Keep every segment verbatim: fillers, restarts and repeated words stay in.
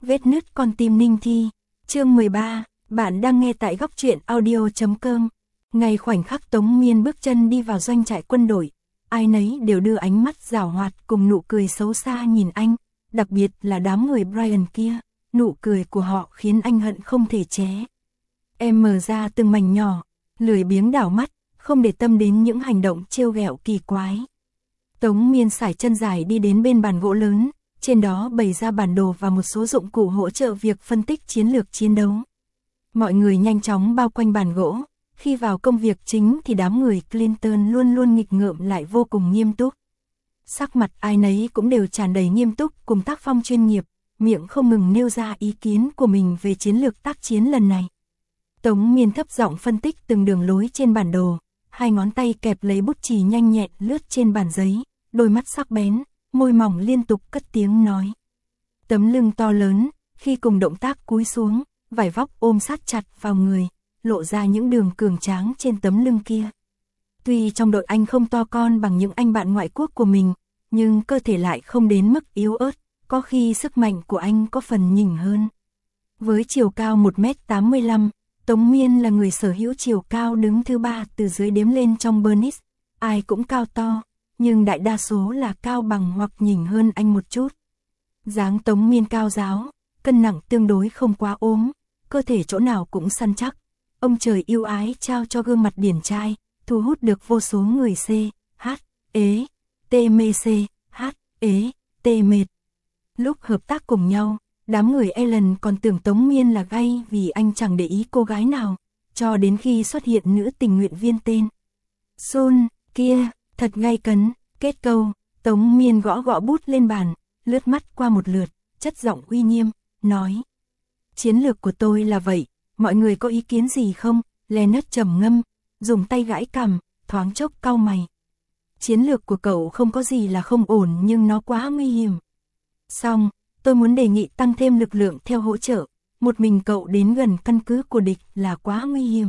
Vết nứt con tim Ninh Thi. Chương mười ba, bạn đang nghe tại góc truyện audio chấm com. Ngay khoảnh khắc Tống Miên bước chân đi vào doanh trại quân đội, ai nấy đều đưa ánh mắt giảo hoạt cùng nụ cười xấu xa nhìn anh, đặc biệt là đám người Brian kia, nụ cười của họ khiến anh hận không thể ché. Em mở ra từng mảnh nhỏ, lười biếng đảo mắt, không để tâm đến những hành động trêu ghẹo kỳ quái. Tống Miên sải chân dài đi đến bên bàn gỗ lớn, trên đó bày ra bản đồ và một số dụng cụ hỗ trợ việc phân tích chiến lược chiến đấu. Mọi người nhanh chóng bao quanh bàn gỗ, khi vào công việc chính thì đám người Clinton luôn luôn nghịch ngợm lại vô cùng nghiêm túc. Sắc mặt ai nấy cũng đều tràn đầy nghiêm túc cùng tác phong chuyên nghiệp, miệng không ngừng nêu ra ý kiến của mình về chiến lược tác chiến lần này. Tống Miên thấp giọng phân tích từng đường lối trên bản đồ, hai ngón tay kẹp lấy bút chì nhanh nhẹn lướt trên bản giấy, đôi mắt sắc bén, môi mỏng liên tục cất tiếng nói. Tấm lưng to lớn, khi cùng động tác cúi xuống, vải vóc ôm sát chặt vào người, lộ ra những đường cường tráng trên tấm lưng kia. Tuy trong đội anh không to con bằng những anh bạn ngoại quốc của mình, nhưng cơ thể lại không đến mức yếu ớt, có khi sức mạnh của anh có phần nhỉnh hơn. Với chiều cao một mét tám mươi lăm, Tống Miên là người sở hữu chiều cao đứng thứ ba từ dưới đếm lên trong Bernice, ai cũng cao to, nhưng đại đa số là cao bằng hoặc nhỉnh hơn anh một chút. Dáng Tống Miên cao ráo, cân nặng tương đối không quá ốm, cơ thể chỗ nào cũng săn chắc. Ông trời yêu ái trao cho gương mặt điển trai, thu hút được vô số người C, H, ế, T mê C, H, ế, T mệt. Lúc hợp tác cùng nhau, đám người Ellen còn tưởng Tống Miên là gay vì anh chẳng để ý cô gái nào, cho đến khi xuất hiện nữ tình nguyện viên tên Sun, kia, thật gay cấn. Kết câu, Tống Miên gõ gõ bút lên bàn, lướt mắt qua một lượt, chất giọng uy nghiêm, nói. Chiến lược của tôi là vậy, mọi người có ý kiến gì không? Leonard trầm ngâm, dùng tay gãi cằm, thoáng chốc cau mày. Chiến lược của cậu không có gì là không ổn nhưng nó quá nguy hiểm. Xong, tôi muốn đề nghị tăng thêm lực lượng theo hỗ trợ, một mình cậu đến gần căn cứ của địch là quá nguy hiểm.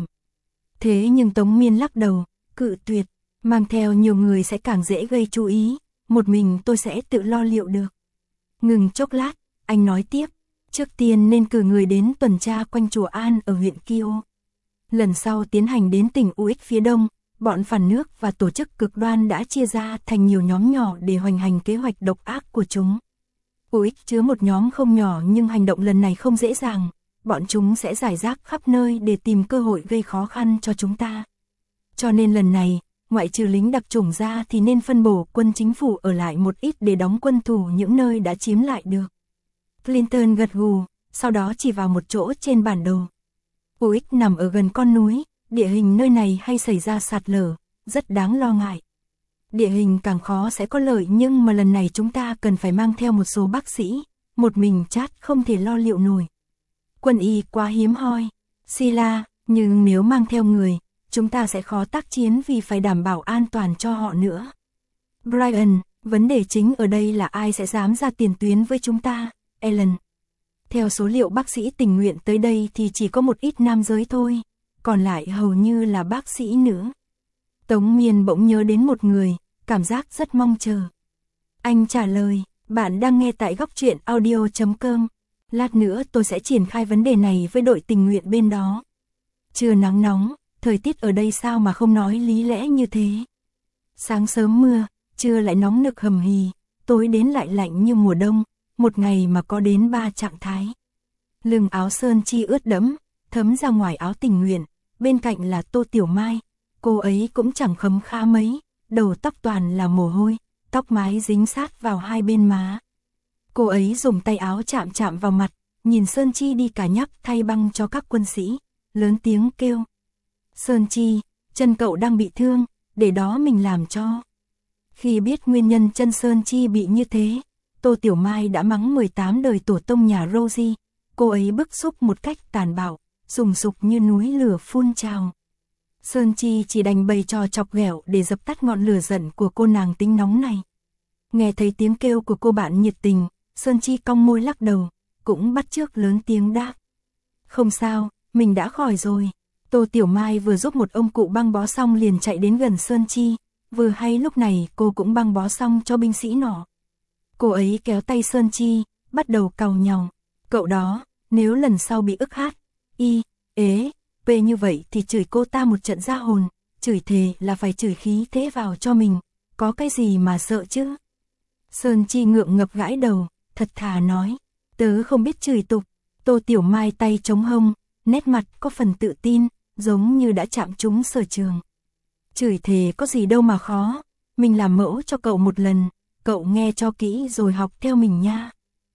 Thế nhưng Tống Miên lắc đầu, cự tuyệt, mang theo nhiều người sẽ càng dễ gây chú ý, một mình tôi sẽ tự lo liệu được. Ngừng chốc lát, anh nói tiếp, trước tiên nên cử người đến tuần tra quanh chùa An ở huyện Kio. Lần sau tiến hành đến tỉnh u ích phía đông, bọn phản nước và tổ chức cực đoan đã chia ra thành nhiều nhóm nhỏ để hoành hành kế hoạch độc ác của chúng. u ích chứa một nhóm không nhỏ nhưng hành động lần này không dễ dàng, bọn chúng sẽ rải rác khắp nơi để tìm cơ hội gây khó khăn cho chúng ta. Cho nên lần này, ngoại trừ lính đặc chủng ra thì nên phân bổ quân chính phủ ở lại một ít để đóng quân thủ những nơi đã chiếm lại được. Clinton gật gù, sau đó chỉ vào một chỗ trên bản đồ. u ích nằm ở gần con núi, địa hình nơi này hay xảy ra sạt lở, rất đáng lo ngại. Địa hình càng khó sẽ có lợi nhưng mà lần này chúng ta cần phải mang theo một số bác sĩ, một mình Chad không thể lo liệu nổi. Quân y quá hiếm hoi, Sila, nhưng nếu mang theo người, chúng ta sẽ khó tác chiến vì phải đảm bảo an toàn cho họ nữa. Brian, vấn đề chính ở đây là ai sẽ dám ra tiền tuyến với chúng ta, Ellen. Theo số liệu bác sĩ tình nguyện tới đây thì chỉ có một ít nam giới thôi, còn lại hầu như là bác sĩ nữ. Tống Miên bỗng nhớ đến một người, cảm giác rất mong chờ. Anh trả lời, bạn đang nghe tại góc truyện audio chấm com. Lát nữa tôi sẽ triển khai vấn đề này với đội tình nguyện bên đó. Trưa nắng nóng, thời tiết ở đây sao mà không nói lý lẽ như thế. Sáng sớm mưa, trưa lại nóng nực hầm hì, tối đến lại lạnh như mùa đông, một ngày mà có đến ba trạng thái. Lưng áo Sơn Chi ướt đẫm, thấm ra ngoài áo tình nguyện, bên cạnh là Tô Tiểu Mai, cô ấy cũng chẳng khấm khá mấy, đầu tóc toàn là mồ hôi, tóc mái dính sát vào hai bên má. Cô ấy dùng tay áo chạm chạm vào mặt, nhìn Sơn Chi đi cả nhắc thay băng cho các quân sĩ, lớn tiếng kêu. Sơn Chi, chân cậu đang bị thương, để đó mình làm cho. Khi biết nguyên nhân chân Sơn Chi bị như thế, Tô Tiểu Mai đã mắng mười tám đời tổ tông nhà Rosie, cô ấy bức xúc một cách tàn bạo, sùng sục như núi lửa phun trào. Sơn Chi chỉ đành bày trò chọc ghẹo để dập tắt ngọn lửa giận của cô nàng tính nóng này. Nghe thấy tiếng kêu của cô bạn nhiệt tình, Sơn Chi cong môi lắc đầu, cũng bắt chước lớn tiếng đáp. Không sao, mình đã khỏi rồi. Tô Tiểu Mai vừa giúp một ông cụ băng bó xong liền chạy đến gần Sơn Chi, vừa hay lúc này cô cũng băng bó xong cho binh sĩ nọ. Cô ấy kéo tay Sơn Chi, bắt đầu càu nhàu. Cậu đó, nếu lần sau bị ức hát, y, ế, p như vậy thì chửi cô ta một trận ra hồn, chửi thề là phải chửi khí thế vào cho mình, có cái gì mà sợ chứ. Sơn Chi ngượng ngập gãi đầu, thật thà nói, tớ không biết chửi tục. Tô Tiểu Mai tay chống hông, nét mặt có phần tự tin, giống như đã chạm trúng sở trường. Chửi thề có gì đâu mà khó, mình làm mẫu cho cậu một lần, cậu nghe cho kỹ rồi học theo mình nha.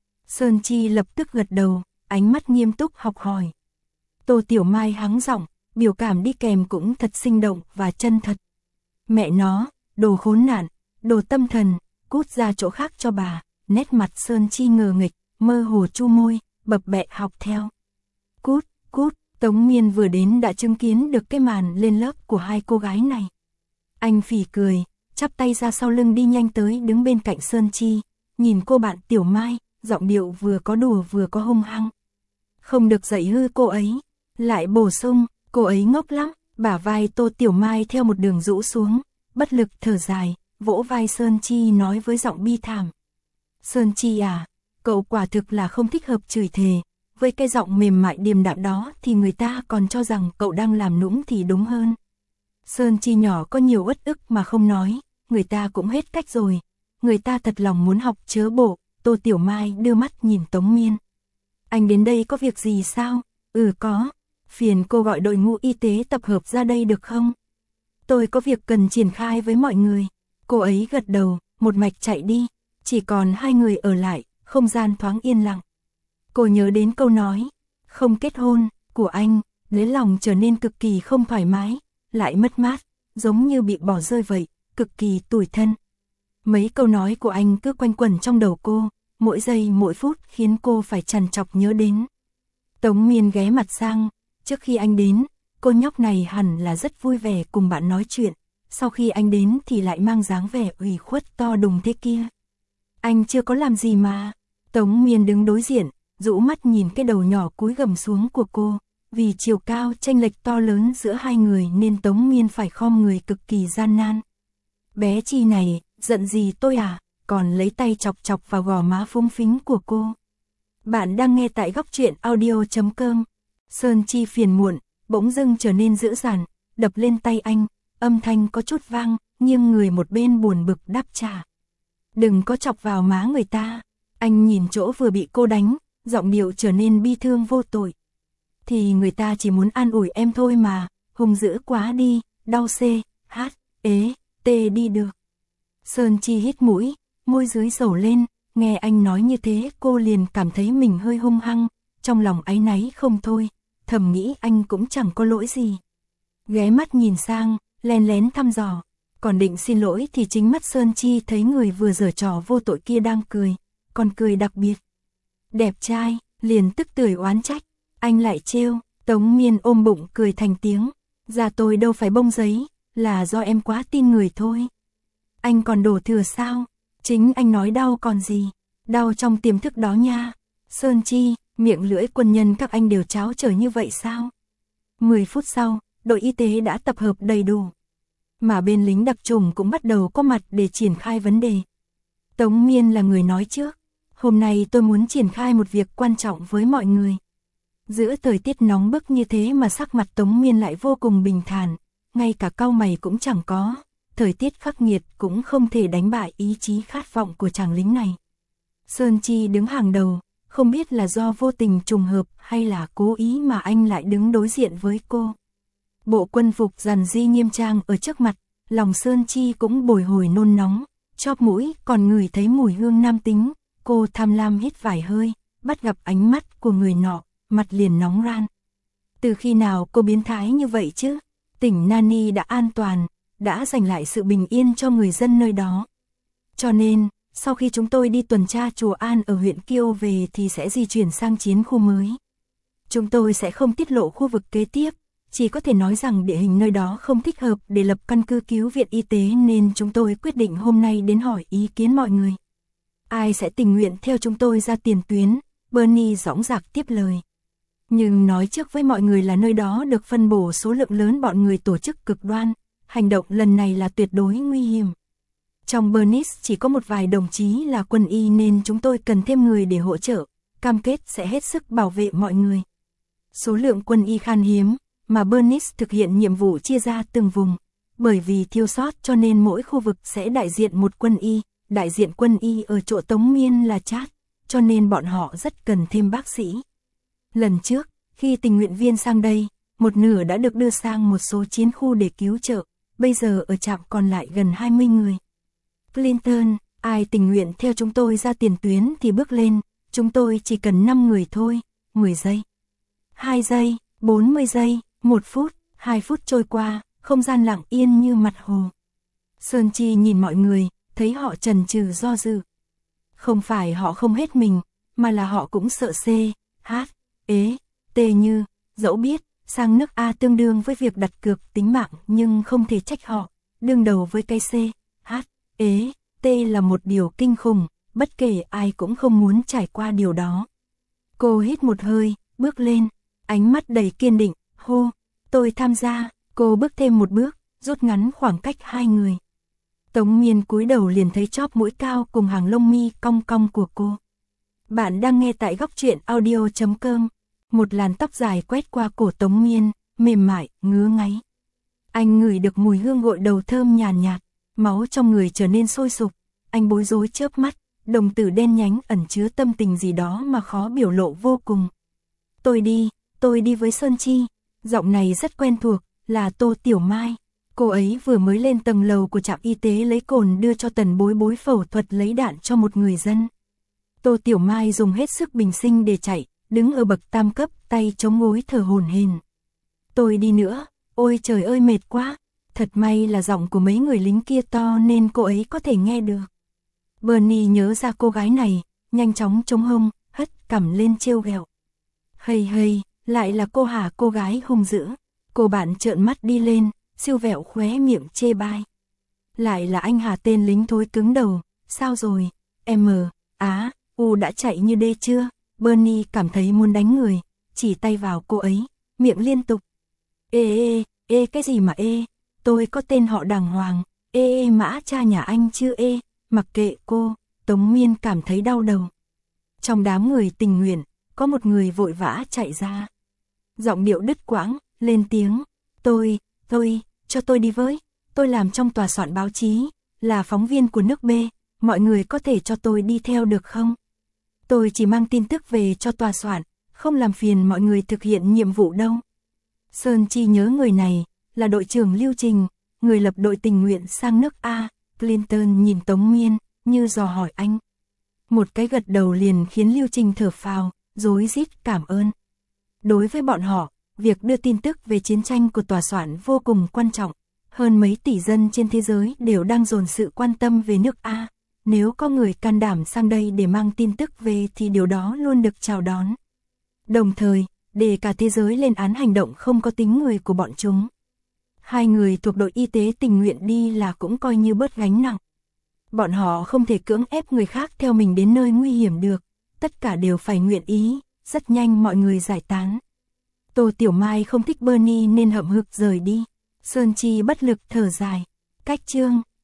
Sơn Chi lập tức gật đầu, ánh mắt nghiêm túc học hỏi. Tô Tiểu Mai hắng giọng, biểu cảm đi kèm cũng thật sinh động và chân thật. Mẹ nó, đồ khốn nạn, đồ tâm thần, cút ra chỗ khác cho bà. Nét mặt Sơn Chi ngờ nghịch, mơ hồ chu môi, bập bẹ học theo. Cút, cút, Tống Miên vừa đến đã chứng kiến được cái màn lên lớp của hai cô gái này. Anh phỉ cười, chắp tay ra sau lưng đi nhanh tới đứng bên cạnh Sơn Chi, nhìn cô bạn Tiểu Mai, giọng điệu vừa có đùa vừa có hung hăng. Không được dạy hư cô ấy, lại bổ sung, cô ấy ngốc lắm, bả vai Tô Tiểu Mai theo một đường rũ xuống, bất lực thở dài, vỗ vai Sơn Chi nói với giọng bi thảm. Sơn Chi à, cậu quả thực là không thích hợp chửi thề, với cái giọng mềm mại điềm đạm đó thì người ta còn cho rằng cậu đang làm nũng thì đúng hơn. Sơn Chi nhỏ có nhiều uất ức mà không nói, người ta cũng hết cách rồi, người ta thật lòng muốn học chớ bộ. Tô Tiểu Mai đưa mắt nhìn Tống Miên. Anh đến đây có việc gì sao? Ừ có, phiền cô gọi đội ngũ y tế tập hợp ra đây được không? Tôi có việc cần triển khai với mọi người. Cô ấy gật đầu, một mạch chạy đi, chỉ còn hai người ở lại, không gian thoáng yên lặng. Cô nhớ đến câu nói, không kết hôn, của anh, lấy lòng trở nên cực kỳ không thoải mái, lại mất mát, giống như bị bỏ rơi vậy, cực kỳ tủi thân. Mấy câu nói của anh cứ quanh quẩn trong đầu cô, mỗi giây mỗi phút khiến cô phải trằn trọc nhớ đến. Tống Miên ghé mặt sang, trước khi anh đến, cô nhóc này hẳn là rất vui vẻ cùng bạn nói chuyện, sau khi anh đến thì lại mang dáng vẻ ủy khuất to đùng thế kia. Anh chưa có làm gì mà. Tống Miên đứng đối diện, rũ mắt nhìn cái đầu nhỏ cúi gầm xuống của cô, vì chiều cao chênh lệch to lớn giữa hai người nên Tống Miên phải khom người cực kỳ gian nan. Bé Chi này, giận gì tôi à, còn lấy tay chọc chọc vào gò má phúng phính của cô. Bạn đang nghe tại góc truyện audio chấm com. Sơn Chi phiền muộn, bỗng dưng trở nên dữ dằn, đập lên tay anh, âm thanh có chút vang, nghiêng người một bên buồn bực đáp trả. Đừng có chọc vào má người ta. Anh nhìn chỗ vừa bị cô đánh, giọng điệu trở nên bi thương vô tội. Thì người ta chỉ muốn an ủi em thôi mà, hung dữ quá đi, đau c, h, ế, t đi được. Sơn Chi hít mũi, môi dưới dầu lên, nghe anh nói như thế cô liền cảm thấy mình hơi hung hăng, trong lòng áy náy không thôi, thầm nghĩ anh cũng chẳng có lỗi gì. Ghé mắt nhìn sang, lén lén thăm dò, còn định xin lỗi thì chính mắt Sơn Chi thấy người vừa giở trò vô tội kia đang cười, còn cười đặc biệt. Đẹp trai, liền tức tưởi oán trách, anh lại trêu. Tống Miên ôm bụng cười thành tiếng, da tôi đâu phải bông giấy, là do em quá tin người thôi. Anh còn đổ thừa sao? Chính anh nói đau còn gì, đau trong tiềm thức đó nha. Sơn Chi, miệng lưỡi quân nhân các anh đều cháo trở như vậy sao? mười phút sau, đội y tế đã tập hợp đầy đủ. Mà bên lính đặc chủng cũng bắt đầu có mặt để triển khai vấn đề. Tống Miên là người nói trước, hôm nay tôi muốn triển khai một việc quan trọng với mọi người. Giữa thời tiết nóng bức như thế mà sắc mặt Tống Miên lại vô cùng bình thản, ngay cả cau mày cũng chẳng có. Thời tiết khắc nghiệt cũng không thể đánh bại ý chí khát vọng của chàng lính này. Sơn Chi đứng hàng đầu, không biết là do vô tình trùng hợp hay là cố ý mà anh lại đứng đối diện với cô. Bộ quân phục dàn di nghiêm trang ở trước mặt, lòng Sơn Chi cũng bồi hồi nôn nóng, chóp mũi còn ngửi thấy mùi hương nam tính, cô tham lam hít vài hơi, bắt gặp ánh mắt của người nọ, mặt liền nóng ran. Từ khi nào cô biến thái như vậy chứ? Tỉnh Nani đã an toàn, đã giành lại sự bình yên cho người dân nơi đó. Cho nên, sau khi chúng tôi đi tuần tra chùa An ở huyện Kiêu về thì sẽ di chuyển sang chiến khu mới. Chúng tôi sẽ không tiết lộ khu vực kế tiếp, chỉ có thể nói rằng địa hình nơi đó không thích hợp để lập căn cứ cứu viện y tế nên chúng tôi quyết định hôm nay đến hỏi ý kiến mọi người. Ai sẽ tình nguyện theo chúng tôi ra tiền tuyến? Bernie dõng dạc tiếp lời. Nhưng nói trước với mọi người là nơi đó được phân bổ số lượng lớn bọn người tổ chức cực đoan, hành động lần này là tuyệt đối nguy hiểm. Trong Bernice chỉ có một vài đồng chí là quân y nên chúng tôi cần thêm người để hỗ trợ, cam kết sẽ hết sức bảo vệ mọi người. Số lượng quân y khan hiếm, mà Bernice thực hiện nhiệm vụ chia ra từng vùng. Bởi vì thiếu sót cho nên mỗi khu vực sẽ đại diện một quân y, đại diện quân y ở chỗ Tống Miên là Chát, cho nên bọn họ rất cần thêm bác sĩ. Lần trước, khi tình nguyện viên sang đây, một nửa đã được đưa sang một số chiến khu để cứu trợ, bây giờ ở trạm còn lại gần hai mươi người. Clinton, ai tình nguyện theo chúng tôi ra tiền tuyến thì bước lên, chúng tôi chỉ cần năm người thôi, mười giây, hai giây, bốn mươi giây, một phút, hai phút trôi qua, không gian lặng yên như mặt hồ. Sơn Chi nhìn mọi người, thấy họ chần chừ do dự. Không phải họ không hết mình, mà là họ cũng sợ C, H, ế, T như, dẫu biết, sang nước A tương đương với việc đặt cược tính mạng nhưng không thể trách họ, đương đầu với cái C, H, ế, T là một điều kinh khủng, bất kể ai cũng không muốn trải qua điều đó. Cô hít một hơi, bước lên, ánh mắt đầy kiên định, hô, tôi tham gia, cô bước thêm một bước, rút ngắn khoảng cách hai người. Tống Miên cúi đầu liền thấy chóp mũi cao cùng hàng lông mi cong cong của cô. Bạn đang nghe tại góc truyện audio chấm com. Một làn tóc dài quét qua cổ Tống Miên, mềm mại, ngứa ngáy. Anh ngửi được mùi hương gội đầu thơm nhàn nhạt, máu trong người trở nên sôi sục. Anh bối rối chớp mắt, đồng tử đen nhánh ẩn chứa tâm tình gì đó mà khó biểu lộ vô cùng. Tôi đi, tôi đi với Sơn Chi. Giọng này rất quen thuộc, là Tô Tiểu Mai. Cô ấy vừa mới lên tầng lầu của trạm y tế lấy cồn đưa cho Tần Bối Bối phẫu thuật lấy đạn cho một người dân. Tô Tiểu Mai dùng hết sức bình sinh để chạy, đứng ở bậc tam cấp, tay chống gối thở hổn hển. Tôi đi nữa, ôi trời ơi mệt quá. Thật may là giọng của mấy người lính kia to nên cô ấy có thể nghe được. Bernie nhớ ra cô gái này, nhanh chóng chống hông, hất cằm lên trêu ghẹo. Hây hây, lại là cô hả, cô gái hung dữ. Cô bạn trợn mắt đi lên, siêu vẹo khóe miệng chê bai. Lại là anh hả, tên lính thối cứng đầu, sao rồi, em á, u đã chạy như đê chưa? Bernie cảm thấy muốn đánh người, chỉ tay vào cô ấy, miệng liên tục. Ê ê, ê cái gì mà ê, tôi có tên họ đàng hoàng, ê ê mã cha nhà anh chưa ê, mặc kệ cô, Tống Miên cảm thấy đau đầu. Trong đám người tình nguyện, có một người vội vã chạy ra. Giọng điệu đứt quãng, lên tiếng, tôi, tôi, cho tôi đi với, tôi làm trong tòa soạn báo chí, là phóng viên của nước B, mọi người có thể cho tôi đi theo được không? Tôi chỉ mang tin tức về cho tòa soạn, không làm phiền mọi người thực hiện nhiệm vụ đâu. Sơn Chi nhớ người này, là đội trưởng Lưu Trình, người lập đội tình nguyện sang nước A. Clinton nhìn Tống Miên, như dò hỏi anh. Một cái gật đầu liền khiến Lưu Trình thở phào, rối rít cảm ơn. Đối với bọn họ, việc đưa tin tức về chiến tranh của tòa soạn vô cùng quan trọng. Hơn mấy tỷ dân trên thế giới đều đang dồn sự quan tâm về nước A. Nếu có người can đảm sang đây để mang tin tức về thì điều đó luôn được chào đón. Đồng thời, để cả thế giới lên án hành động không có tính người của bọn chúng. Hai người thuộc đội y tế tình nguyện đi là cũng coi như bớt gánh nặng. Bọn họ không thể cưỡng ép người khác theo mình đến nơi nguy hiểm được, tất cả đều phải nguyện ý, rất nhanh mọi người giải tán. Tô Tiểu Mai không thích Bernie nên hậm hực rời đi. Sơn Chi bất lực thở dài. Cách chương